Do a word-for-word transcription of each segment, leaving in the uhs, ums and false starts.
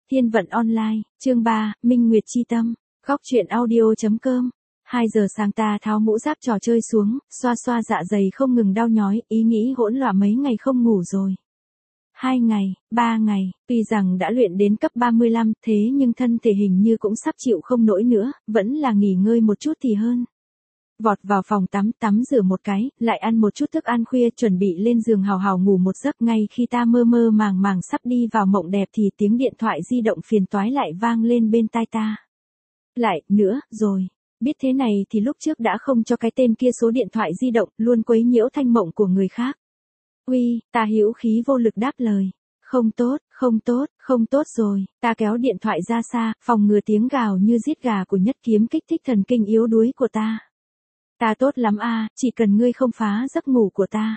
Thiên vận online, chương ba, Minh Nguyệt chi tâm, góc truyện audio.com. hai giờ sáng ta tháo mũ giáp trò chơi xuống, xoa xoa dạ dày không ngừng đau nhói, ý nghĩ hỗn loạn mấy ngày không ngủ rồi. Hai ngày, ba ngày, tuy rằng đã luyện đến cấp ba mươi lăm, thế nhưng thân thể hình như cũng sắp chịu không nổi nữa, vẫn là nghỉ ngơi một chút thì hơn. Vọt vào phòng tắm, tắm rửa một cái, lại ăn một chút thức ăn khuya, chuẩn bị lên giường hào hào ngủ một giấc. Ngay khi ta mơ mơ màng màng sắp đi vào mộng đẹp thì tiếng điện thoại di động phiền toái lại vang lên bên tai ta. Lại, nữa, rồi. Biết thế này thì lúc trước đã không cho cái tên kia số điện thoại di động, luôn quấy nhiễu thanh mộng của người khác. Uy, ta hữu khí vô lực đáp lời. Không tốt, không tốt, không tốt rồi. Ta kéo điện thoại ra xa, phòng ngừa tiếng gào như giết gà của Nhất Kiếm kích thích thần kinh yếu đuối của ta. Ta tốt lắm a, chỉ cần ngươi không phá giấc ngủ của ta.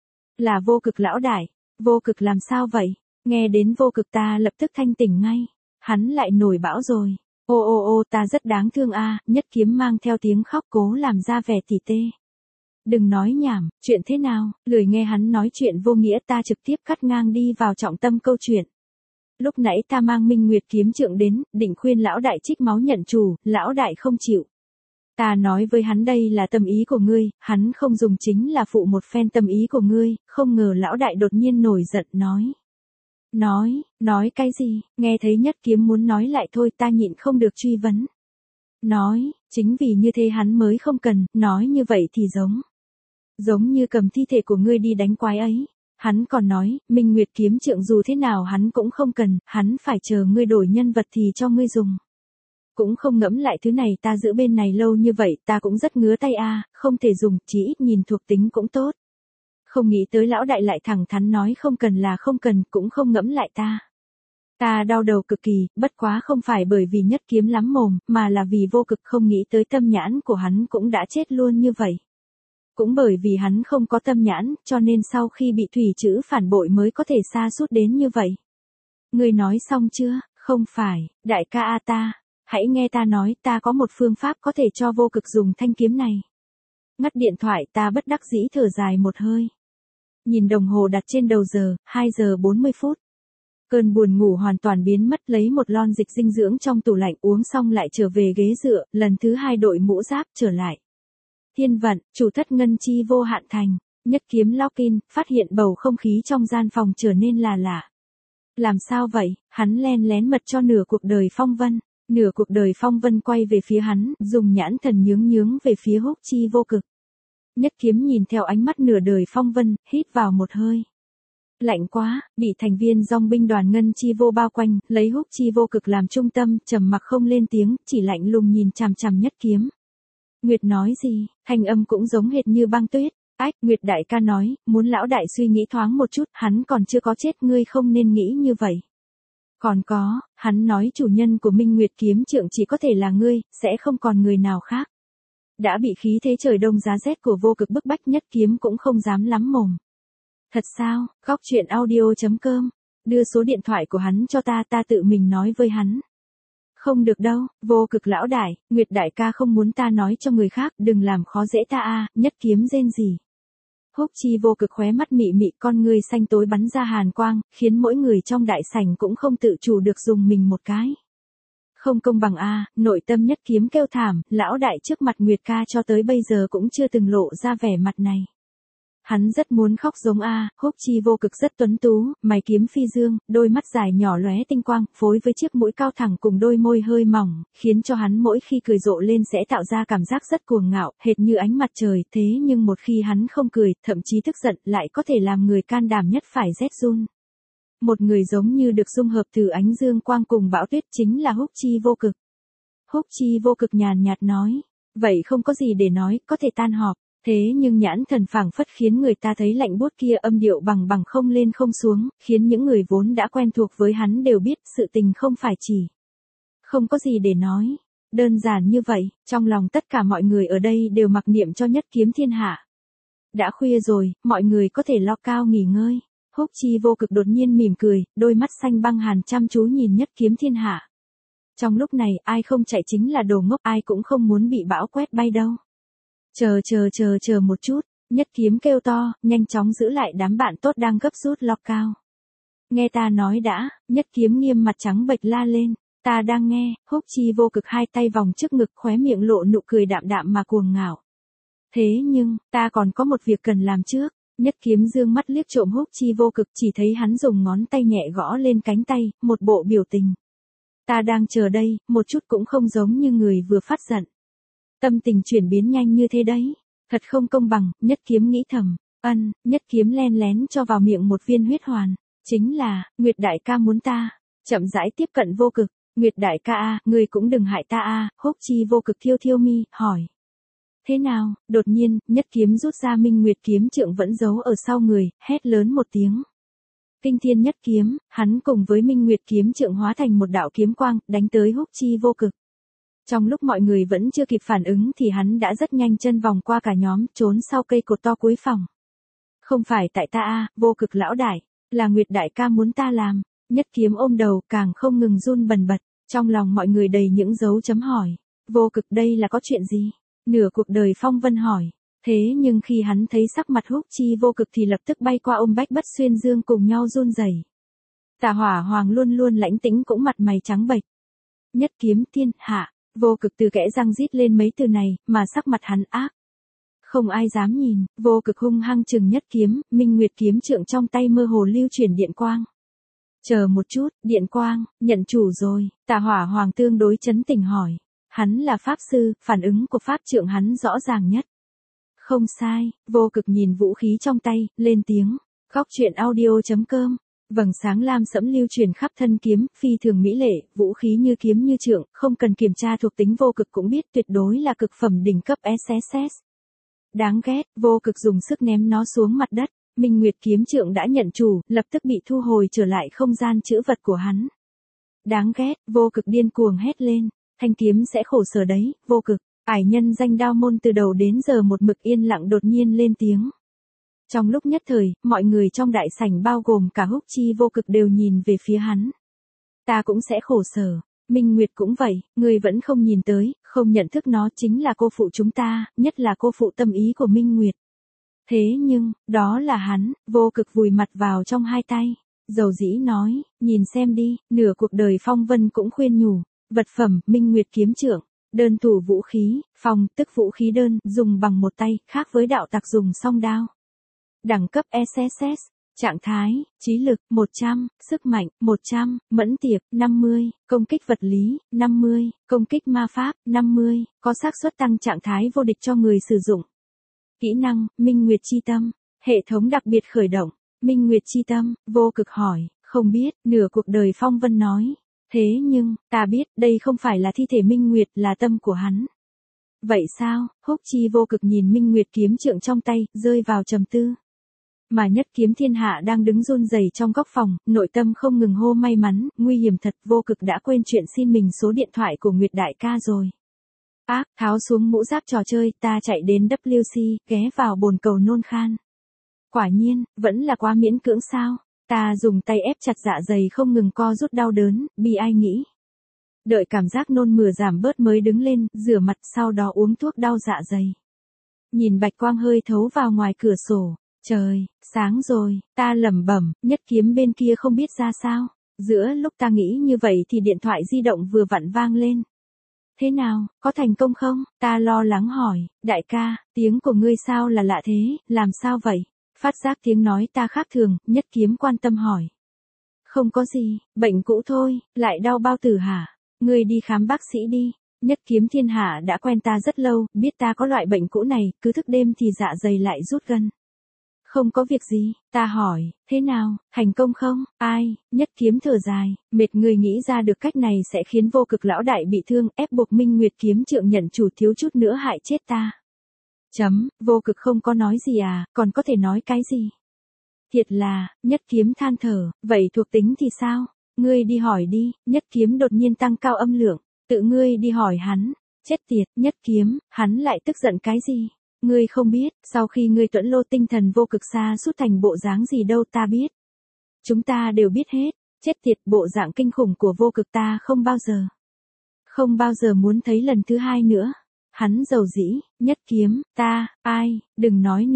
Là Vô Cực lão đại. Vô Cực làm sao vậy? Nghe đến Vô Cực ta lập tức thanh tỉnh ngay. Hắn lại nổi bão rồi. Ô ô ô, ta rất đáng thương a. Nhất Kiếm mang theo tiếng khóc cố làm ra vẻ tỉ tê. Đừng nói nhảm, chuyện thế nào? Lười nghe hắn nói chuyện vô nghĩa, ta trực tiếp cắt ngang đi vào trọng tâm câu chuyện. Lúc nãy ta mang Minh Nguyệt kiếm trượng đến, định khuyên lão đại trích máu nhận chủ, lão đại không chịu. Ta nói với hắn đây là tâm ý của ngươi, hắn không dùng, chính là phụ một phen tâm ý của ngươi, không ngờ lão đại đột nhiên nổi giận nói. Nói, nói cái gì? Nghe thấy Nhất Kiếm muốn nói lại thôi, ta nhịn không được truy vấn. Nói, chính vì như thế hắn mới không cần, nói như vậy thì giống. Giống như cầm thi thể của ngươi đi đánh quái ấy. Hắn còn nói, Minh Nguyệt kiếm trượng dù thế nào hắn cũng không cần, hắn phải chờ ngươi đổi nhân vật thì cho ngươi dùng. Cũng không ngẫm lại thứ này, ta giữ bên này lâu như vậy, ta cũng rất ngứa tay a, không thể dùng, chỉ ít nhìn thuộc tính cũng tốt. Không nghĩ tới lão đại lại thẳng thắn nói không cần là không cần, cũng không ngẫm lại ta. Ta đau đầu cực kỳ, bất quá không phải bởi vì Nhất Kiếm lắm mồm, mà là vì Vô Cực không nghĩ tới tâm nhãn của hắn cũng đã chết luôn như vậy. Cũng bởi vì hắn không có tâm nhãn, cho nên sau khi bị thủy chữ phản bội mới có thể sa sút đến như vậy. Ngươi nói xong chưa? Không phải, đại ca a ta. Hãy nghe ta nói, ta có một phương pháp có thể cho Vô Cực dùng thanh kiếm này. Ngắt điện thoại, ta bất đắc dĩ thở dài một hơi. Nhìn đồng hồ đặt trên đầu giờ, hai giờ bốn mươi phút. Cơn buồn ngủ hoàn toàn biến mất, lấy một lon dịch dinh dưỡng trong tủ lạnh uống xong lại trở về ghế dựa, lần thứ hai đội mũ giáp trở lại. Thiên vận, chủ thất ngân chi vô hạn thành, Nhất Kiếm login, phát hiện bầu không khí trong gian phòng trở nên là lạ. Làm sao vậy? Hắn len lén mật cho nửa cuộc đời Phong Vân. Nửa cuộc đời Phong Vân quay về phía hắn, dùng nhãn thần nhướng nhướng về phía Húc Chi Vô Cực. Nhất Kiếm nhìn theo ánh mắt nửa đời Phong Vân, hít vào một hơi. Lạnh quá, bị thành viên dòng binh đoàn Ngân Chi Vô bao quanh, lấy Húc Chi Vô Cực làm trung tâm, trầm mặc không lên tiếng, chỉ lạnh lùng nhìn chằm chằm Nhất Kiếm. Nguyệt nói gì, thanh âm cũng giống hệt như băng tuyết. Ách, Nguyệt đại ca nói, muốn lão đại suy nghĩ thoáng một chút, hắn còn chưa có chết, ngươi không nên nghĩ như vậy. Còn có, hắn nói chủ nhân của Minh Nguyệt kiếm trượng chỉ có thể là ngươi, sẽ không còn người nào khác. Đã bị khí thế trời đông giá rét của Vô Cực bức bách, Nhất Kiếm cũng không dám lắm mồm. Thật sao? Góc truyện audio.com. Đưa số điện thoại của hắn cho ta, ta tự mình nói với hắn. Không được đâu, Vô Cực lão đại, Nguyệt đại ca không muốn ta nói cho người khác, đừng làm khó dễ ta a. Nhất Kiếm rên gì. Húc Chi Vô Cực khóe mắt mị mị, con ngươi xanh tối bắn ra hàn quang, khiến mỗi người trong đại sảnh cũng không tự chủ được dùng mình một cái. Không công bằng a, nội tâm Nhất Kiếm kêu thảm, lão đại trước mặt Nguyệt ca cho tới bây giờ cũng chưa từng lộ ra vẻ mặt này. Hắn rất muốn khóc giống a, Húc Chi Vô Cực rất tuấn tú, mày kiếm phi dương, đôi mắt dài nhỏ lóe tinh quang, phối với chiếc mũi cao thẳng cùng đôi môi hơi mỏng, khiến cho hắn mỗi khi cười rộ lên sẽ tạo ra cảm giác rất cuồng ngạo, hệt như ánh mặt trời, thế nhưng một khi hắn không cười, thậm chí tức giận, lại có thể làm người can đảm nhất phải rét run. Một người giống như được dung hợp từ ánh dương quang cùng bão tuyết, chính là Húc Chi Vô Cực. Húc Chi Vô Cực nhàn nhạt nói, vậy không có gì để nói, có thể tan họp. Thế nhưng nhãn thần phảng phất khiến người ta thấy lạnh buốt kia, âm điệu bằng bằng không lên không xuống, khiến những người vốn đã quen thuộc với hắn đều biết sự tình không phải chỉ. Không có gì để nói. Đơn giản như vậy, trong lòng tất cả mọi người ở đây đều mặc niệm cho Nhất Kiếm thiên hạ. Đã khuya rồi, mọi người có thể lo cao nghỉ ngơi. Húc Chi Vô Cực đột nhiên mỉm cười, đôi mắt xanh băng hàn chăm chú nhìn Nhất Kiếm thiên hạ. Trong lúc này, ai không chạy chính là đồ ngốc, ai cũng không muốn bị bão quét bay đâu. Chờ chờ chờ chờ một chút, Nhất Kiếm kêu to, nhanh chóng giữ lại đám bạn tốt đang gấp rút lo cao. nghe ta nói đã, Nhất Kiếm nghiêm mặt trắng bệch la lên. Ta đang nghe, Húc Chi vô cực hai tay vòng trước ngực khóe miệng lộ nụ cười đạm đạm mà cuồng ngạo. Thế nhưng, ta còn có một việc cần làm trước. Nhất Kiếm dương mắt liếc trộm Húc Chi vô cực, chỉ thấy hắn dùng ngón tay nhẹ gõ lên cánh tay, một bộ biểu tình. Ta đang chờ đây, một chút cũng không giống như người vừa phát giận. Tâm tình chuyển biến nhanh như thế đấy. Thật không công bằng, Nhất Kiếm nghĩ thầm. Ân, Nhất Kiếm len lén cho vào miệng một viên huyết hoàn. Chính là, Nguyệt đại ca muốn ta. Chậm rãi tiếp cận vô cực. Nguyệt đại ca a, ngươi cũng đừng hại ta a. Húc Chi vô cực thiêu thiêu mi, hỏi. Thế nào, đột nhiên, Nhất Kiếm rút ra Minh Nguyệt kiếm trượng vẫn giấu ở sau người, hét lớn một tiếng. Kinh thiên nhất kiếm, hắn cùng với Minh Nguyệt kiếm trượng hóa thành một đạo kiếm quang, đánh tới Húc Chi vô cực. Trong lúc mọi người vẫn chưa kịp phản ứng thì hắn đã rất nhanh chân vòng qua cả nhóm, trốn sau cây cột to cuối phòng. Không phải tại ta a, vô cực lão đại, là Nguyệt đại ca muốn ta làm. Nhất Kiếm ôm đầu càng không ngừng run bần bật, trong lòng mọi người đầy những dấu chấm hỏi. Vô cực đây là có chuyện gì? Nửa cuộc đời phong vân hỏi. Thế nhưng khi hắn thấy sắc mặt Húc Chi vô cực thì lập tức bay qua ôm Bách Bất Xuyên Dương cùng nhau run rẩy. Tà Hỏa Hoàng luôn luôn lãnh tĩnh cũng mặt mày trắng bệch. Nhất kiếm thiên hạ, vô cực từ kẽ răng rít lên mấy từ này, mà sắc mặt hắn ác. Không ai dám nhìn, vô cực hung hăng chừng Nhất Kiếm, Minh Nguyệt kiếm trượng trong tay mơ hồ lưu chuyển điện quang. Chờ một chút, điện quang, nhận chủ rồi, Tà Hỏa Hoàng tương đối chấn tỉnh hỏi. Hắn là pháp sư, phản ứng của pháp trượng hắn rõ ràng nhất. Không sai, vô cực nhìn vũ khí trong tay, lên tiếng. Góc truyện audio chấm com. Vầng sáng lam sẫm lưu truyền khắp thân kiếm, phi thường mỹ lệ, vũ khí như kiếm như trượng, không cần kiểm tra thuộc tính vô cực cũng biết tuyệt đối là cực phẩm đỉnh cấp ét ét ét. Đáng ghét, vô cực dùng sức ném nó xuống mặt đất. Minh Nguyệt kiếm trượng đã nhận chủ, lập tức bị thu hồi trở lại không gian trữ vật của hắn. Đáng ghét, vô cực điên cuồng hét lên. Thanh kiếm sẽ khổ sở đấy, vô cực. Ải nhân danh đao môn từ đầu đến giờ một mực yên lặng đột nhiên lên tiếng. Trong lúc nhất thời, mọi người trong đại sảnh bao gồm cả Húc Chi vô cực đều nhìn về phía hắn. Ta cũng sẽ khổ sở. Minh Nguyệt cũng vậy, người vẫn không nhìn tới, không nhận thức nó chính là cô phụ chúng ta, nhất là cô phụ tâm ý của Minh Nguyệt. Thế nhưng, đó là hắn, vô cực vùi mặt vào trong hai tay. Dầu dĩ nói, nhìn xem đi, nửa cuộc đời phong vân cũng khuyên nhủ. Vật phẩm, Minh Nguyệt kiếm trượng, đơn thủ vũ khí, phong, tức vũ khí đơn, dùng bằng một tay, khác với đạo tặc dùng song đao. Đẳng cấp ét ét ét, trạng thái, trí lực, một trăm, sức mạnh, một trăm, mẫn tiệp, năm mươi, công kích vật lý, năm mươi, công kích ma pháp, năm mươi, có xác suất tăng trạng thái vô địch cho người sử dụng. Kỹ năng, Minh Nguyệt chi tâm, hệ thống đặc biệt khởi động, Minh Nguyệt chi tâm, vô cực hỏi, không biết, nửa cuộc đời phong vân nói. Thế nhưng, ta biết, đây không phải là thi thể Minh Nguyệt, là tâm của hắn. Vậy sao? Húc Chi vô cực nhìn Minh Nguyệt kiếm trượng trong tay, rơi vào trầm tư. Mà Nhất Kiếm thiên hạ đang đứng run rẩy trong góc phòng, nội tâm không ngừng hô may mắn, nguy hiểm thật, vô cực đã quên chuyện xin mình số điện thoại của Nguyệt đại ca rồi. Ác, tháo xuống mũ giáp trò chơi, ta chạy đến W C, ghé vào bồn cầu nôn khan. Quả nhiên, vẫn là quá miễn cưỡng sao? Ta dùng tay ép chặt dạ dày không ngừng co rút đau đớn, bi ai nghĩ. Đợi cảm giác nôn mửa giảm bớt mới đứng lên, rửa mặt sau đó uống thuốc đau dạ dày. Nhìn bạch quang hơi thấu vào ngoài cửa sổ. Trời, sáng rồi, ta lẩm bẩm, Nhất Kiếm bên kia không biết ra sao. Giữa lúc ta nghĩ như vậy thì điện thoại di động vừa vặn vang lên. Thế nào, có thành công không? Ta lo lắng hỏi, đại ca, tiếng của ngươi sao là lạ thế, làm sao vậy? Phát giác tiếng nói ta khác thường, Nhất Kiếm quan tâm hỏi. Không có gì, bệnh cũ thôi, lại đau bao tử hả? Ngươi đi khám bác sĩ đi. Nhất Kiếm thiên hạ đã quen ta rất lâu, biết ta có loại bệnh cũ này, cứ thức đêm thì dạ dày lại rút gân. Không có việc gì, ta hỏi, thế nào, thành công không? Ai? Nhất Kiếm thở dài, mệt người nghĩ ra được cách này sẽ khiến vô cực lão đại bị thương, ép buộc Minh Nguyệt kiếm trượng nhận chủ thiếu chút nữa hại chết ta. Chấm, vô cực không có nói gì à, còn có thể nói cái gì? Thiệt là, Nhất Kiếm than thở, vậy thuộc tính thì sao? Ngươi đi hỏi đi, Nhất Kiếm đột nhiên tăng cao âm lượng, tự ngươi đi hỏi hắn, chết tiệt, Nhất Kiếm, hắn lại tức giận cái gì? Ngươi không biết, sau khi ngươi tuẫn lô tinh thần vô cực xa sút thành bộ dáng gì đâu ta biết. Chúng ta đều biết hết, chết tiệt bộ dạng kinh khủng của vô cực ta không bao giờ. Không bao giờ muốn thấy lần thứ hai nữa. Hắn dầu dĩ, Nhất Kiếm, ta, ai, đừng nói nữa,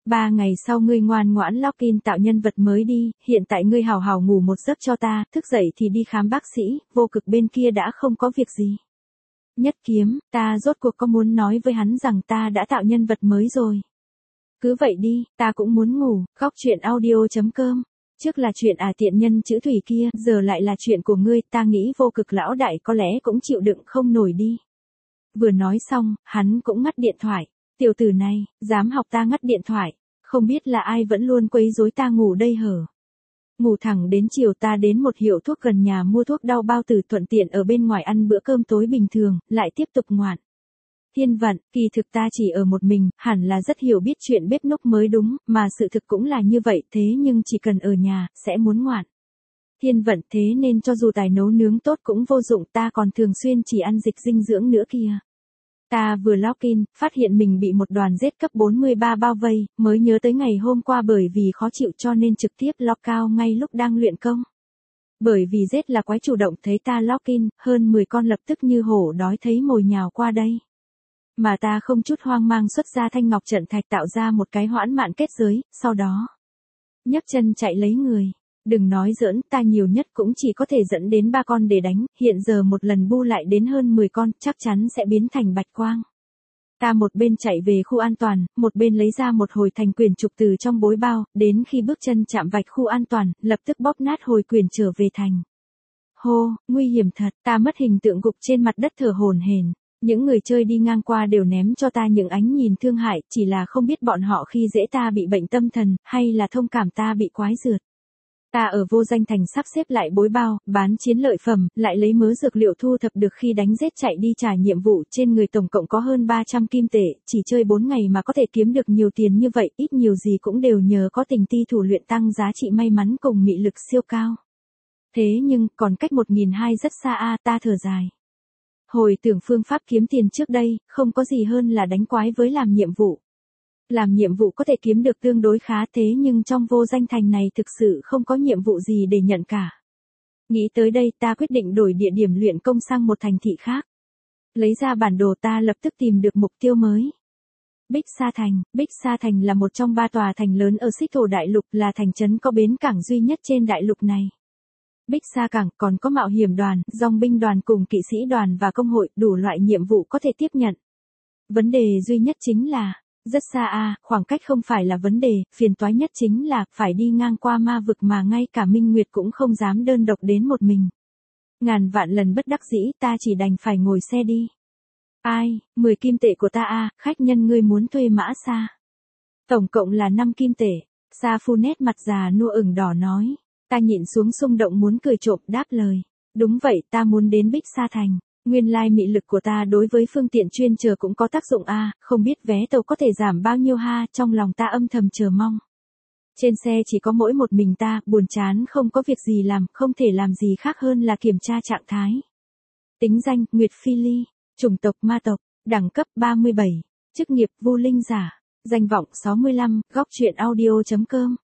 Ba ngày sau ngươi ngoan ngoãn login tạo nhân vật mới đi, hiện tại ngươi hào hào ngủ một giấc cho ta, thức dậy thì đi khám bác sĩ, vô cực bên kia đã không có việc gì. Nhất kiếm, ta rốt cuộc có muốn nói với hắn rằng ta đã tạo nhân vật mới rồi. Cứ vậy đi, ta cũng muốn ngủ, góc chuyện audio.com. Trước là chuyện à tiện nhân chữ thủy kia, giờ lại là chuyện của ngươi, ta nghĩ vô cực lão đại có lẽ cũng chịu đựng không nổi đi. Vừa nói xong, hắn cũng ngắt điện thoại. Tiểu tử này, dám học ta ngắt điện thoại, không biết là ai vẫn luôn quấy rối ta ngủ đây hở. Ngủ thẳng đến chiều ta đến một hiệu thuốc gần nhà mua thuốc đau bao tử thuận tiện ở bên ngoài ăn bữa cơm tối bình thường, lại tiếp tục ngoạn. Thiên vận, kỳ thực ta chỉ ở một mình, hẳn là rất hiểu biết chuyện bếp núc mới đúng, mà sự thực cũng là như vậy, thế nhưng chỉ cần ở nhà, sẽ muốn ngoạn. Thiên vận, thế nên cho dù tài nấu nướng tốt cũng vô dụng, ta còn thường xuyên chỉ ăn dịch dinh dưỡng nữa kìa. Ta vừa login, phát hiện mình bị một đoàn Z cấp bốn mươi ba bao vây, mới nhớ tới ngày hôm qua bởi vì khó chịu cho nên trực tiếp lockout ngay lúc đang luyện công. Bởi vì Z là quái chủ động thấy ta login, hơn mười con lập tức như hổ đói thấy mồi nhào qua đây. Mà ta không chút hoang mang xuất ra thanh ngọc trận thạch tạo ra một cái hoãn mạn kết giới, sau đó nhấc chân chạy lấy người. Đừng nói giỡn, ta nhiều nhất cũng chỉ có thể dẫn đến ba con để đánh, hiện giờ một lần bu lại đến hơn mười con, chắc chắn sẽ biến thành bạch quang. Ta một bên chạy về khu an toàn, một bên lấy ra một hồi thành quyền trục từ trong bối bao, đến khi bước chân chạm vạch khu an toàn, lập tức bóp nát hồi quyền trở về thành. Hô, nguy hiểm thật, ta mất hình tượng gục trên mặt đất thở hổn hển. Những người chơi đi ngang qua đều ném cho ta những ánh nhìn thương hại, chỉ là không biết bọn họ khi dễ ta bị bệnh tâm thần, hay là thông cảm ta bị quái rượt. Ta ở vô danh thành sắp xếp lại bối bao, bán chiến lợi phẩm, lại lấy mớ dược liệu thu thập được khi đánh giết chạy đi trả nhiệm vụ, trên người tổng cộng có hơn ba trăm kim tệ, chỉ chơi bốn ngày mà có thể kiếm được nhiều tiền như vậy, ít nhiều gì cũng đều nhờ có tình ti thủ luyện tăng giá trị may mắn cùng mị lực siêu cao. Thế nhưng, còn cách một nghìn hai trăm rất xa a, ta thở dài. Hồi tưởng phương pháp kiếm tiền trước đây, không có gì hơn là đánh quái với làm nhiệm vụ. Làm nhiệm vụ có thể kiếm được tương đối khá thế nhưng trong vô danh thành này thực sự không có nhiệm vụ gì để nhận cả. Nghĩ tới đây ta quyết định đổi địa điểm luyện công sang một thành thị khác. Lấy ra bản đồ ta lập tức tìm được mục tiêu mới. Bích Sa Thành, Bích Sa Thành là một trong ba tòa thành lớn ở Xích Thổ Đại Lục, là thành trấn có bến cảng duy nhất trên đại lục này. Bích Sa Cảng còn có mạo hiểm đoàn, dòng binh đoàn cùng kỵ sĩ đoàn và công hội, đủ loại nhiệm vụ có thể tiếp nhận. Vấn đề duy nhất chính là, rất xa a, à, khoảng cách không phải là vấn đề, phiền toái nhất chính là, phải đi ngang qua ma vực mà ngay cả Minh Nguyệt cũng không dám đơn độc đến một mình. Ngàn vạn lần bất đắc dĩ ta chỉ đành phải ngồi xe đi. Ai, mười kim tệ của ta a, à, khách nhân ngươi muốn thuê mã xa. Tổng cộng là năm kim tệ, Sa Phu nét mặt già nua ửng đỏ nói. Ta nhịn xuống xung động muốn cười trộm đáp lời. Đúng vậy, ta muốn đến Bích Sa Thành. Nguyên lai mị lực của ta đối với phương tiện chuyên chờ cũng có tác dụng a, à, không biết vé tàu có thể giảm bao nhiêu ha, trong lòng ta âm thầm chờ mong. Trên xe chỉ có mỗi một mình ta, buồn chán không có việc gì làm, không thể làm gì khác hơn là kiểm tra trạng thái. Tính danh, Nguyệt Phi Ly, chủng tộc ma tộc, đẳng cấp ba mươi bảy, chức nghiệp vô linh giả, danh vọng sáu mươi lăm, góc chuyện audio.com.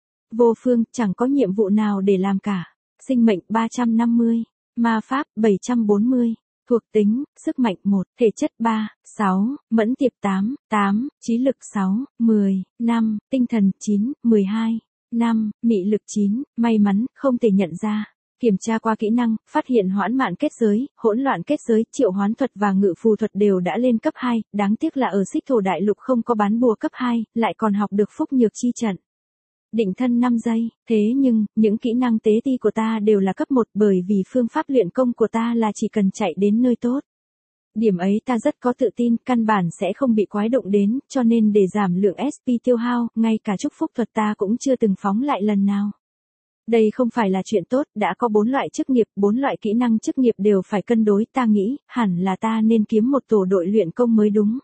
Vô phương, chẳng có nhiệm vụ nào để làm cả. Sinh mệnh ba trăm năm mươi, ma pháp bảy trăm bốn mươi, thuộc tính, sức mạnh một, thể chất ba, sáu, mẫn tiệp tám, tám, trí lực sáu, mười, năm, tinh thần chín, mười hai, năm, mị lực chín, may mắn, không thể nhận ra. Kiểm tra qua kỹ năng, phát hiện hoãn mạn kết giới, hỗn loạn kết giới, triệu hoán thuật và ngự phù thuật đều đã lên cấp hai, đáng tiếc là ở Xích Thổ Đại Lục không có bán bùa cấp hai, lại còn học được phúc nhược chi trận. Định thân năm giây, thế nhưng, những kỹ năng tế ti của ta đều là cấp một bởi vì phương pháp luyện công của ta là chỉ cần chạy đến nơi tốt. Điểm ấy ta rất có tự tin, căn bản sẽ không bị quái động đến, cho nên để giảm lượng ét pê tiêu hao, ngay cả chúc phúc thuật ta cũng chưa từng phóng lại lần nào. Đây không phải là chuyện tốt, đã có bốn loại chức nghiệp, bốn loại kỹ năng chức nghiệp đều phải cân đối, ta nghĩ, hẳn là ta nên kiếm một tổ đội luyện công mới đúng.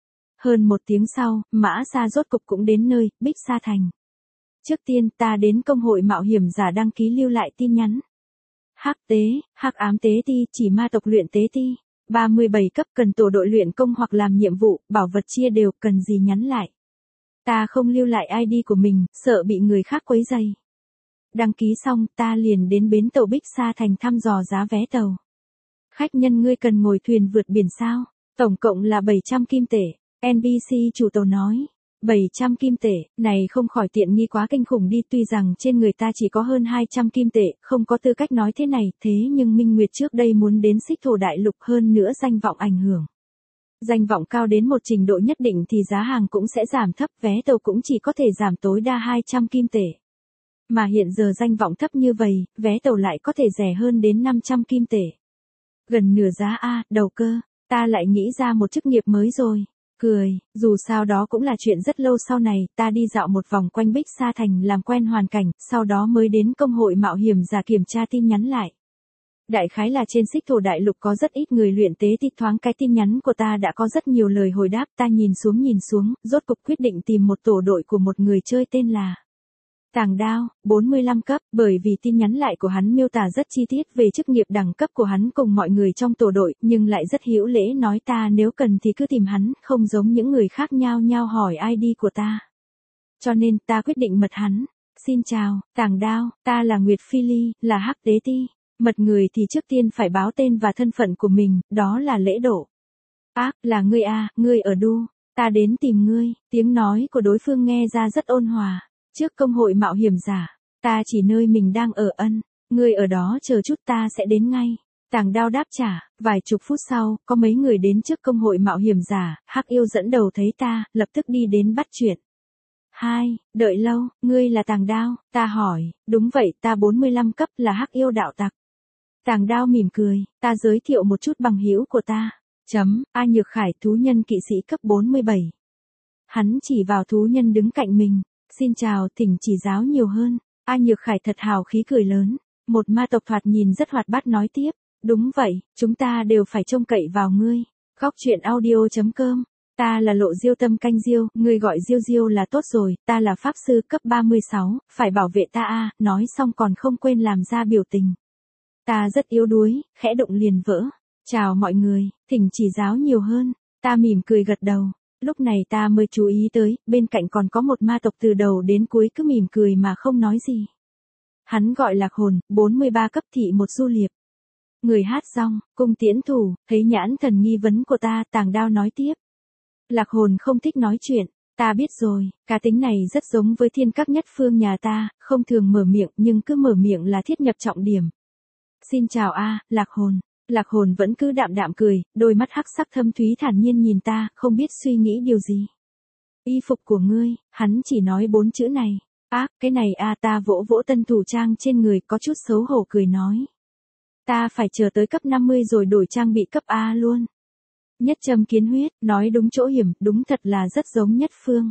Hơn một tiếng sau, Mã Sa rốt cục cũng đến nơi, Bích Sa Thành. Trước tiên ta đến công hội mạo hiểm giả đăng ký lưu lại tin nhắn. Hắc tế, hắc ám tế ti, chỉ ma tộc luyện tế ti. ba mươi bảy cấp cần tổ đội luyện công hoặc làm nhiệm vụ, bảo vật chia đều, cần gì nhắn lại. Ta không lưu lại i đê của mình, sợ bị người khác quấy rầy. Đăng ký xong, ta liền đến bến tàu Bích Sa Thành thăm dò giá vé tàu. Khách nhân ngươi cần ngồi thuyền vượt biển sao? Tổng cộng là bảy trăm kim tệ, en pê xê chủ tàu nói. bảy trăm kim tệ, này không khỏi tiện nghi quá kinh khủng đi, tuy rằng trên người ta chỉ có hơn hai trăm kim tệ, không có tư cách nói thế này, thế nhưng Minh Nguyệt trước đây muốn đến Xích Thổ Đại Lục, hơn nữa danh vọng ảnh hưởng. Danh vọng cao đến một trình độ nhất định thì giá hàng cũng sẽ giảm thấp, vé tàu cũng chỉ có thể giảm tối đa hai trăm kim tệ. Mà hiện giờ danh vọng thấp như vậy, vé tàu lại có thể rẻ hơn đến năm trăm kim tệ. Gần nửa giá a, đầu cơ, ta lại nghĩ ra một chức nghiệp mới rồi. Cười, dù sao đó cũng là chuyện rất lâu sau này, ta đi dạo một vòng quanh Bích Sa Thành làm quen hoàn cảnh, sau đó mới đến công hội mạo hiểm giả kiểm tra tin nhắn lại. Đại khái là trên Xích Thổ Đại Lục có rất ít người luyện tế thì thoáng cái tin nhắn của ta đã có rất nhiều lời hồi đáp, ta nhìn xuống nhìn xuống, rốt cục quyết định tìm một tổ đội của một người chơi tên là Tàng Đao, bốn mươi lăm cấp, bởi vì tin nhắn lại của hắn miêu tả rất chi tiết về chức nghiệp đẳng cấp của hắn cùng mọi người trong tổ đội, nhưng lại rất hữu lễ nói ta nếu cần thì cứ tìm hắn, không giống những người khác nhao nhao hỏi i đê của ta. Cho nên ta quyết định mật hắn. Xin chào, Tàng Đao, ta là Nguyệt Phi Ly, là Hắc Tế Ti. Mật người thì trước tiên phải báo tên và thân phận của mình, đó là lễ độ. Ác, là ngươi a, ngươi ở đu, ta đến tìm ngươi, tiếng nói của đối phương nghe ra rất ôn hòa. Trước công hội mạo hiểm giả, ta chỉ nơi mình đang ở ân, ngươi ở đó chờ chút ta sẽ đến ngay. Tàng Đao đáp trả, vài chục phút sau, có mấy người đến trước công hội mạo hiểm giả, Hắc Yêu dẫn đầu thấy ta, lập tức đi đến bắt chuyện. Hai, đợi lâu, ngươi là Tàng Đao, ta hỏi, đúng vậy, ta bốn mươi lăm cấp là Hắc Yêu đạo tặc. Tàng Đao mỉm cười, ta giới thiệu một chút bằng hữu của ta. Chấm, A Nhược Khải thú nhân kỵ sĩ cấp bốn mươi bảy. Hắn chỉ vào thú nhân đứng cạnh mình. Xin chào, thỉnh chỉ giáo nhiều hơn. A Nhược Khải thật hào khí cười lớn. Một ma tộc thoạt nhìn rất hoạt bát nói tiếp. Đúng vậy, chúng ta đều phải trông cậy vào ngươi. Góc truyện audio chấm com. Ta là Lộ Diêu Tâm Canh Diêu, ngươi gọi Diêu Diêu là tốt rồi, ta là pháp sư cấp ba mươi sáu, phải bảo vệ ta a, nói xong còn không quên làm ra biểu tình. Ta rất yếu đuối, khẽ động liền vỡ. Chào mọi người, thỉnh chỉ giáo nhiều hơn. Ta mỉm cười gật đầu. Lúc này ta mới chú ý tới, bên cạnh còn có một ma tộc từ đầu đến cuối cứ mỉm cười mà không nói gì. Hắn gọi Lạc Hồn, bốn mươi ba cấp thị một du liệp. Người hát rong, cung tiễn thủ, thấy nhãn thần nghi vấn của ta, Tàng Đao nói tiếp. Lạc Hồn không thích nói chuyện, ta biết rồi, cá tính này rất giống với thiên cấp nhất phương nhà ta, không thường mở miệng nhưng cứ mở miệng là thiết nhập trọng điểm. Xin chào a, Lạc Hồn. Lạc Hồn vẫn cứ đạm đạm cười, đôi mắt hắc sắc thâm thúy thản nhiên nhìn ta, không biết suy nghĩ điều gì. Y phục của ngươi, hắn chỉ nói bốn chữ này. Ác, cái này a, ta vỗ vỗ tân thủ trang trên người, có chút xấu hổ cười nói. Ta phải chờ tới cấp năm mươi rồi đổi trang bị cấp A luôn. Nhất châm kiến huyết, nói đúng chỗ hiểm, đúng thật là rất giống Nhất Phương.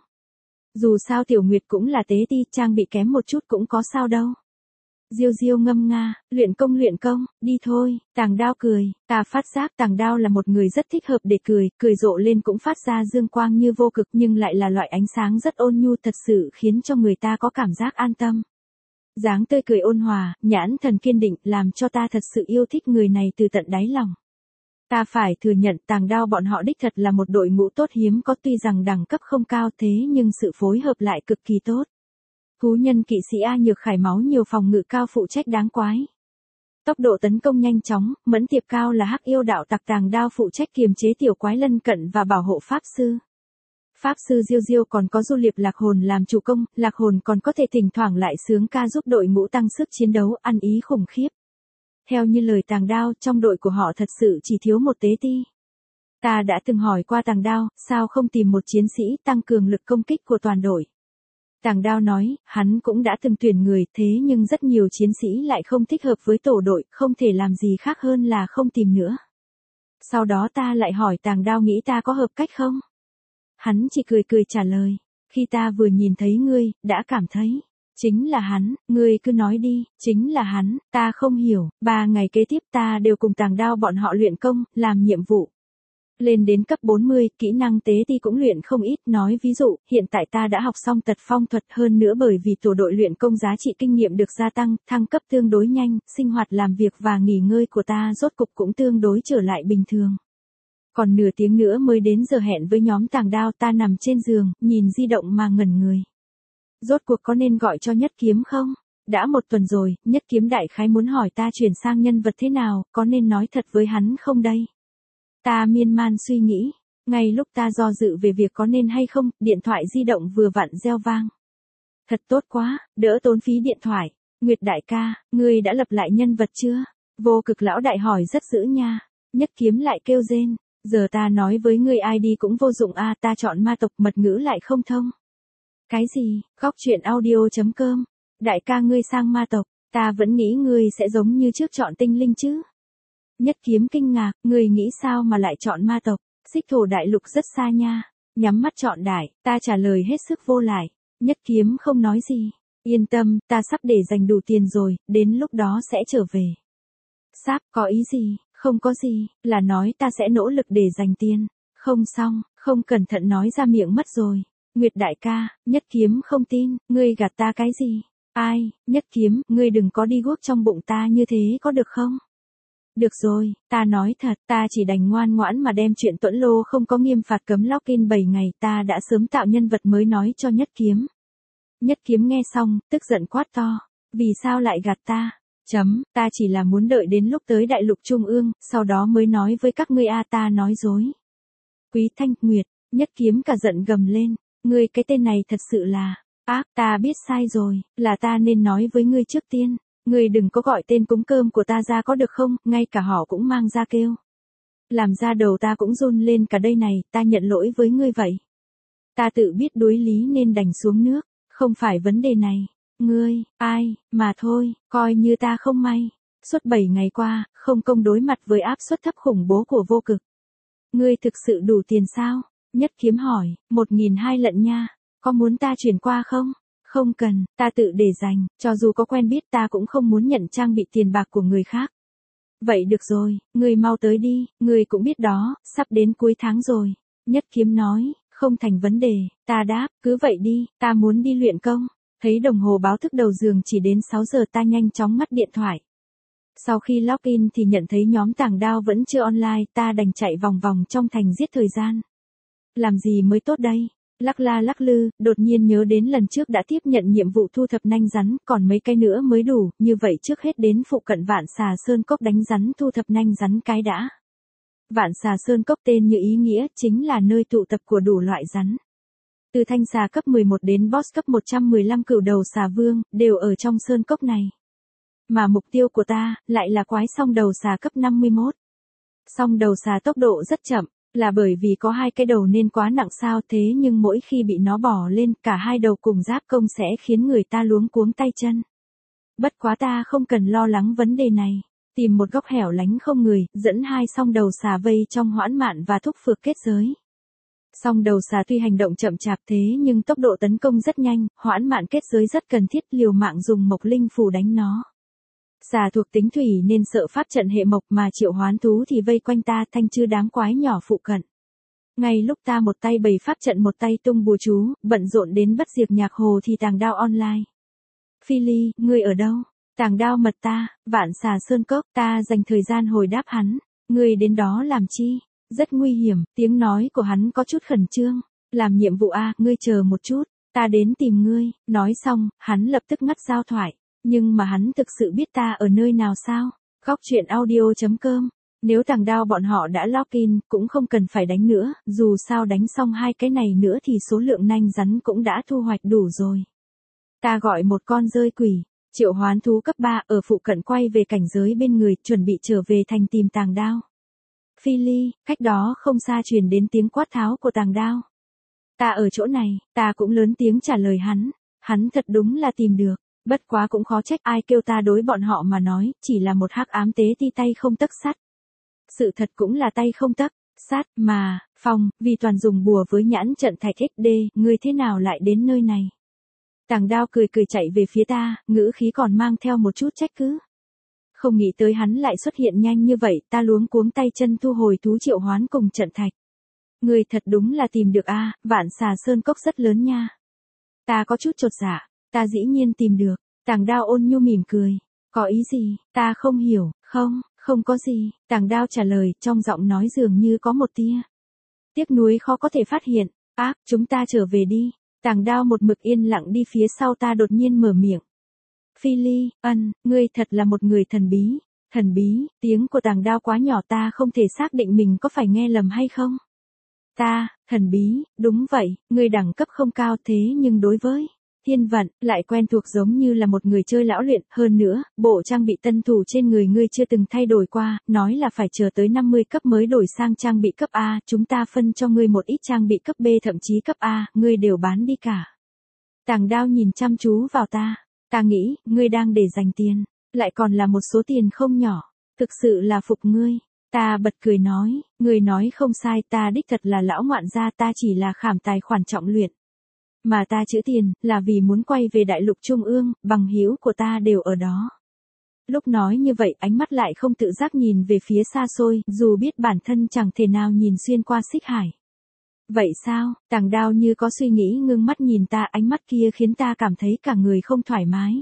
Dù sao Tiểu Nguyệt cũng là tế ti, trang bị kém một chút cũng có sao đâu. Diêu Diêu ngâm nga, luyện công luyện công, đi thôi. Tàng Đao cười, ta phát giác Tàng Đao là một người rất thích hợp để cười, cười rộ lên cũng phát ra dương quang như vô cực nhưng lại là loại ánh sáng rất ôn nhu, thật sự khiến cho người ta có cảm giác an tâm. Dáng tươi cười ôn hòa, nhãn thần kiên định, làm cho ta thật sự yêu thích người này từ tận đáy lòng. Ta phải thừa nhận Tàng Đao bọn họ đích thật là một đội ngũ tốt hiếm có, tuy rằng đẳng cấp không cao thế nhưng sự phối hợp lại cực kỳ tốt. Thú nhân kỵ sĩ A Nhược Khải máu nhiều phòng ngự cao phụ trách đáng quái. Tốc độ tấn công nhanh chóng, mẫn tiệp cao là Hắc Yêu đạo tặc, Tàng Đao phụ trách kiềm chế tiểu quái lân cận và bảo hộ pháp sư. Pháp sư Diêu Diêu còn có du liệp Lạc Hồn làm chủ công, Lạc Hồn còn có thể thỉnh thoảng lại sướng ca giúp đội ngũ tăng sức chiến đấu, ăn ý khủng khiếp. Theo như lời Tàng Đao, trong đội của họ thật sự chỉ thiếu một tế ti. Ta đã từng hỏi qua Tàng Đao, sao không tìm một chiến sĩ tăng cường lực công kích của toàn đội. Tàng Đao nói, hắn cũng đã từng tuyển người, thế nhưng rất nhiều chiến sĩ lại không thích hợp với tổ đội, không thể làm gì khác hơn là không tìm nữa. Sau đó ta lại hỏi Tàng Đao nghĩ ta có hợp cách không? Hắn chỉ cười cười trả lời, khi ta vừa nhìn thấy ngươi, đã cảm thấy, chính là hắn, ngươi cứ nói đi, chính là hắn, ta không hiểu, ba ngày kế tiếp ta đều cùng Tàng Đao bọn họ luyện công, làm nhiệm vụ. Lên đến cấp bốn mươi, kỹ năng tế ti cũng luyện không ít, nói ví dụ, hiện tại ta đã học xong tật phong thuật, hơn nữa bởi vì tổ đội luyện công giá trị kinh nghiệm được gia tăng, thăng cấp tương đối nhanh, sinh hoạt làm việc và nghỉ ngơi của ta rốt cục cũng tương đối trở lại bình thường. Còn nửa tiếng nữa mới đến giờ hẹn với nhóm Tàng Đao, ta nằm trên giường, nhìn di động mà ngẩn người. Rốt cuộc có nên gọi cho Nhất Kiếm không? Đã một tuần rồi, Nhất Kiếm đại khái muốn hỏi ta chuyển sang nhân vật thế nào, có nên nói thật với hắn không đây? Ta miên man suy nghĩ, Ngay lúc ta do dự về việc có nên hay không, điện thoại di động vừa vặn reo vang. Thật tốt quá, đỡ tốn phí điện thoại. Nguyệt đại ca, ngươi đã lập lại nhân vật chưa? Vô Cực lão đại hỏi rất dữ nha. Nhất Kiếm lại kêu rên. Giờ ta nói với ngươi ai đi cũng vô dụng a, ta chọn ma tộc mật ngữ lại không thông. Cái gì? Góc chuyện audio.com. Đại ca ngươi sang ma tộc, ta vẫn nghĩ ngươi sẽ giống như trước chọn tinh linh chứ. Nhất Kiếm kinh ngạc, ngươi nghĩ sao mà lại chọn ma tộc? Xích Thổ đại lục rất xa nha. Nhắm mắt chọn đại, ta trả lời hết sức vô lại. Nhất Kiếm không nói gì. Yên tâm, ta sắp để dành đủ tiền rồi, đến lúc đó sẽ trở về. Sáp, có ý gì? Không có gì, là nói ta sẽ nỗ lực để dành tiền. Không xong, không cẩn thận nói ra miệng mất rồi. Nguyệt đại ca, Nhất Kiếm không tin, ngươi gạt ta cái gì? Ai, Nhất Kiếm, ngươi đừng có đi guốc trong bụng ta như thế có được không? Được rồi, ta nói thật, ta chỉ đành ngoan ngoãn mà đem chuyện Tuẫn Lô không có nghiêm phạt cấm login bảy ngày, ta đã sớm tạo nhân vật mới nói cho Nhất Kiếm. Nhất Kiếm nghe xong, tức giận quát to. Vì sao lại gạt ta? Chấm, ta chỉ là muốn đợi đến lúc tới đại lục trung ương, sau đó mới nói với các ngươi a, ta nói dối. Quý Thanh Nguyệt, Nhất Kiếm cả giận gầm lên. Ngươi cái tên này thật sự là, ác, ta biết sai rồi, là ta nên nói với ngươi trước tiên. Ngươi đừng có gọi tên cúng cơm của ta ra có được không, ngay cả họ cũng mang ra kêu. Làm ra đầu ta cũng run lên cả đây này, ta nhận lỗi với ngươi vậy. Ta tự biết đối lý nên đành xuống nước, không phải vấn đề này. Ngươi, ai, mà thôi, coi như ta không may. Suốt bảy ngày qua, không công đối mặt với áp suất thấp khủng bố của Vô Cực. Ngươi thực sự đủ tiền sao? Nhất Kiếm hỏi, một nghìn hai lận nha, có muốn ta chuyển qua không? Không cần, ta tự để dành, cho dù có quen biết ta cũng không muốn nhận trang bị tiền bạc của người khác. Vậy được rồi, ngươi mau tới đi, ngươi cũng biết đó, sắp đến cuối tháng rồi. Nhất Kiếm nói, không thành vấn đề, ta đáp, cứ vậy đi, ta muốn đi luyện công. Thấy đồng hồ báo thức đầu giường chỉ đến sáu giờ, ta nhanh chóng ngắt điện thoại. Sau khi login thì nhận thấy nhóm Tàng Đao vẫn chưa online, ta đành chạy vòng vòng trong thành giết thời gian. Làm gì mới tốt đây? Lắc la lắc lư, đột nhiên nhớ đến lần trước đã tiếp nhận nhiệm vụ thu thập nanh rắn, còn mấy cái nữa mới đủ, như vậy trước hết đến phụ cận Vạn Xà Sơn Cốc đánh rắn thu thập nanh rắn cái đã. Vạn Xà Sơn Cốc tên như ý nghĩa, chính là nơi tụ tập của đủ loại rắn. Từ thanh xà cấp mười một đến boss cấp một trăm mười lăm cửu đầu xà vương, đều ở trong sơn cốc này. Mà mục tiêu của ta, lại là quái song đầu xà cấp năm mươi mốt. Song đầu xà tốc độ rất chậm, là bởi vì có hai cái đầu nên quá nặng sao, thế nhưng mỗi khi bị nó bỏ lên, cả hai đầu cùng giáp công sẽ khiến người ta luống cuống tay chân. Bất quá ta không cần lo lắng vấn đề này. Tìm một góc hẻo lánh không người, dẫn hai song đầu xà vây trong hoãn mạn và thúc phược kết giới. Song đầu xà tuy hành động chậm chạp thế nhưng tốc độ tấn công rất nhanh, hoãn mạn kết giới rất cần thiết, liều mạng dùng mộc linh phù đánh nó. Xà thuộc tính thủy nên sợ pháp trận hệ mộc, mà triệu hoán thú thì vây quanh ta, thanh chư đám quái nhỏ phụ cận. Ngay lúc ta một tay bày pháp trận một tay tung bùa chú, bận rộn đến bất diệt nhạc hồ thì Tàng Đao online. Phi Ly, ngươi ở đâu? Tàng Đao mật ta, Vạn Xà Sơn Cốc, ta dành thời gian hồi đáp hắn. Ngươi đến đó làm chi? Rất nguy hiểm, tiếng nói của hắn có chút khẩn trương. Làm nhiệm vụ a, ngươi chờ một chút, ta đến tìm ngươi. Nói xong, hắn lập tức ngắt giao thoại. Nhưng mà hắn thực sự biết ta ở nơi nào sao? Góc chuyện audio.com. Nếu Tàng Đao bọn họ đã login, cũng không cần phải đánh nữa, dù sao đánh xong hai cái này nữa thì số lượng nanh rắn cũng đã thu hoạch đủ rồi. Ta gọi một con rơi quỷ, triệu hoán thú cấp ba ở phụ cận quay về cảnh giới bên người, chuẩn bị trở về thành tìm Tàng Đao. Phi Ly, cách đó không xa truyền đến tiếng quát tháo của Tàng Đao. Ta ở chỗ này, ta cũng lớn tiếng trả lời hắn. Hắn thật đúng là tìm được, bất quá cũng khó trách ai kêu ta đối bọn họ mà nói, chỉ là một hắc ám tế ti tay không tấc sắt. Sự thật cũng là tay không tấc sắt mà, Phong, vì toàn dùng bùa với nhãn trận thạch ích đê, ngươi thế nào lại đến nơi này? Tàng Đao cười cười chạy về phía ta, ngữ khí còn mang theo một chút trách cứ. Không nghĩ tới hắn lại xuất hiện nhanh như vậy, ta luống cuống tay chân thu hồi thú triệu hoán cùng trận thạch. Ngươi thật đúng là tìm được a, Vạn Xà Sơn Cốc rất lớn nha. Ta có chút chột dạ, ta dĩ nhiên tìm được. Tàng Đao ôn nhu mỉm cười. Có ý gì, ta không hiểu, không, không có gì. Tàng Đao trả lời, trong giọng nói dường như có một tia tiếc nuối khó có thể phát hiện. Ác, chúng ta trở về đi. Tàng Đao một mực yên lặng đi phía sau ta đột nhiên mở miệng. Phi Ly, ân, ngươi thật là một người thần bí. Thần bí, tiếng của Tàng Đao quá nhỏ ta không thể xác định mình có phải nghe lầm hay không. Ta, thần bí, đúng vậy, ngươi đẳng cấp không cao thế nhưng đối với thiên vận, lại quen thuộc giống như là một người chơi lão luyện, hơn nữa, bộ trang bị tân thủ trên người ngươi chưa từng thay đổi qua, nói là phải chờ tới năm mươi cấp mới đổi sang trang bị cấp A, chúng ta phân cho ngươi một ít trang bị cấp B thậm chí cấp A, ngươi đều bán đi cả. Tàng Đao nhìn chăm chú vào ta, ta nghĩ, ngươi đang để dành tiền, lại còn là một số tiền không nhỏ, thực sự là phục ngươi. Ta bật cười nói, ngươi nói không sai, ta đích thật là lão ngoạn gia, ta chỉ là khảm tài khoản trọng luyện. Mà ta chữ tiền, là vì muốn quay về đại lục trung ương, bằng hữu của ta đều ở đó. Lúc nói như vậy, ánh mắt lại không tự giác nhìn về phía xa xôi, dù biết bản thân chẳng thể nào nhìn xuyên qua xích hải. Vậy sao, Tàng Đao như có suy nghĩ ngưng mắt nhìn ta, ánh mắt kia khiến ta cảm thấy cả người không thoải mái.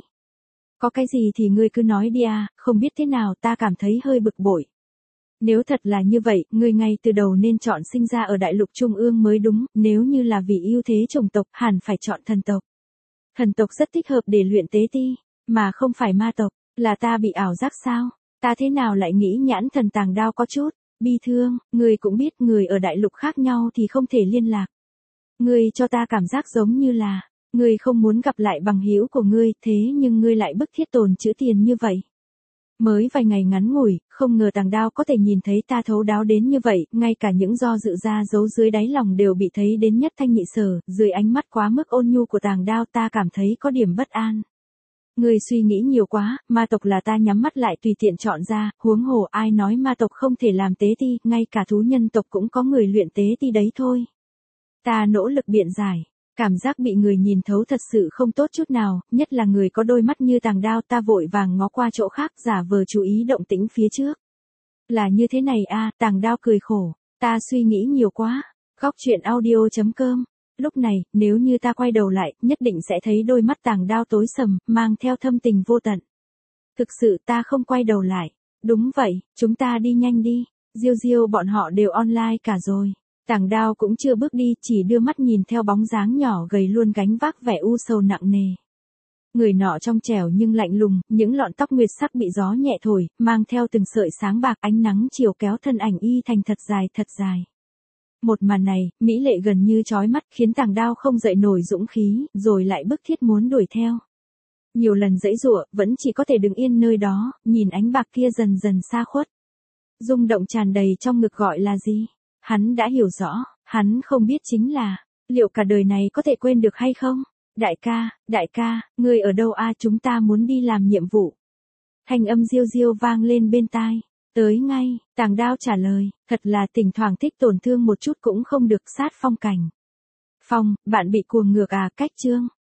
Có cái gì thì ngươi cứ nói đi à, không biết thế nào ta cảm thấy hơi bực bội. Nếu thật là như vậy, ngươi ngay từ đầu nên chọn sinh ra ở đại lục trung ương mới đúng, nếu như là vì ưu thế chủng tộc, hẳn phải chọn thần tộc. Thần tộc rất thích hợp để luyện tế ti, mà không phải ma tộc, là ta bị ảo giác sao? Ta thế nào lại nghĩ nhãn thần Tàng Đao có chút bi thương, ngươi cũng biết người ở đại lục khác nhau thì không thể liên lạc. Ngươi cho ta cảm giác giống như là, ngươi không muốn gặp lại bằng hữu của ngươi, thế nhưng ngươi lại bức thiết tồn trữ tiền như vậy. Mới vài ngày ngắn ngủi, không ngờ Tàng Đao có thể nhìn thấy ta thấu đáo đến như vậy, ngay cả những do dự ra giấu dưới đáy lòng đều bị thấy đến nhất thanh nhị sở, dưới ánh mắt quá mức ôn nhu của Tàng Đao ta cảm thấy có điểm bất an. Ngươi suy nghĩ nhiều quá, ma tộc là ta nhắm mắt lại tùy tiện chọn ra, huống hồ ai nói ma tộc không thể làm tế ti, ngay cả thú nhân tộc cũng có người luyện tế ti đấy thôi. Ta nỗ lực biện giải. Cảm giác bị người nhìn thấu thật sự không tốt chút nào, nhất là người có đôi mắt như Tàng Đao, ta vội vàng ngó qua chỗ khác giả vờ chú ý động tĩnh phía trước. Là như thế này à, Tàng Đao cười khổ, ta suy nghĩ nhiều quá. Góc truyện audio chấm com. Lúc này, nếu như ta quay đầu lại, nhất định sẽ thấy đôi mắt Tàng Đao tối sầm, mang theo thâm tình vô tận. Thực sự ta không quay đầu lại. Đúng vậy, chúng ta đi nhanh đi. Diêu Diêu bọn họ đều online cả rồi. Tàng Đao cũng chưa bước đi, chỉ đưa mắt nhìn theo bóng dáng nhỏ gầy luôn gánh vác vẻ u sầu nặng nề. Người nọ trong trẻo nhưng lạnh lùng, những lọn tóc nguyệt sắc bị gió nhẹ thổi, mang theo từng sợi sáng bạc, ánh nắng chiều kéo thân ảnh y thành thật dài thật dài. Một màn này, mỹ lệ gần như chói mắt, khiến Tàng Đao không dậy nổi dũng khí, rồi lại bức thiết muốn đuổi theo. Nhiều lần giãy giụa, vẫn chỉ có thể đứng yên nơi đó, nhìn ánh bạc kia dần dần xa khuất. Rung động tràn đầy trong ngực gọi là gì? Hắn đã hiểu rõ, hắn không biết chính là, liệu cả đời này có thể quên được hay không? Đại ca, đại ca, ngươi ở đâu a, chúng ta muốn đi làm nhiệm vụ. Thanh âm Diêu Diêu vang lên bên tai. Tới ngay, Tàng Đao trả lời, thật là thỉnh thoảng thích tổn thương một chút cũng không được, sát phong cảnh. Phong, bạn bị cuồng ngược à, cách chương.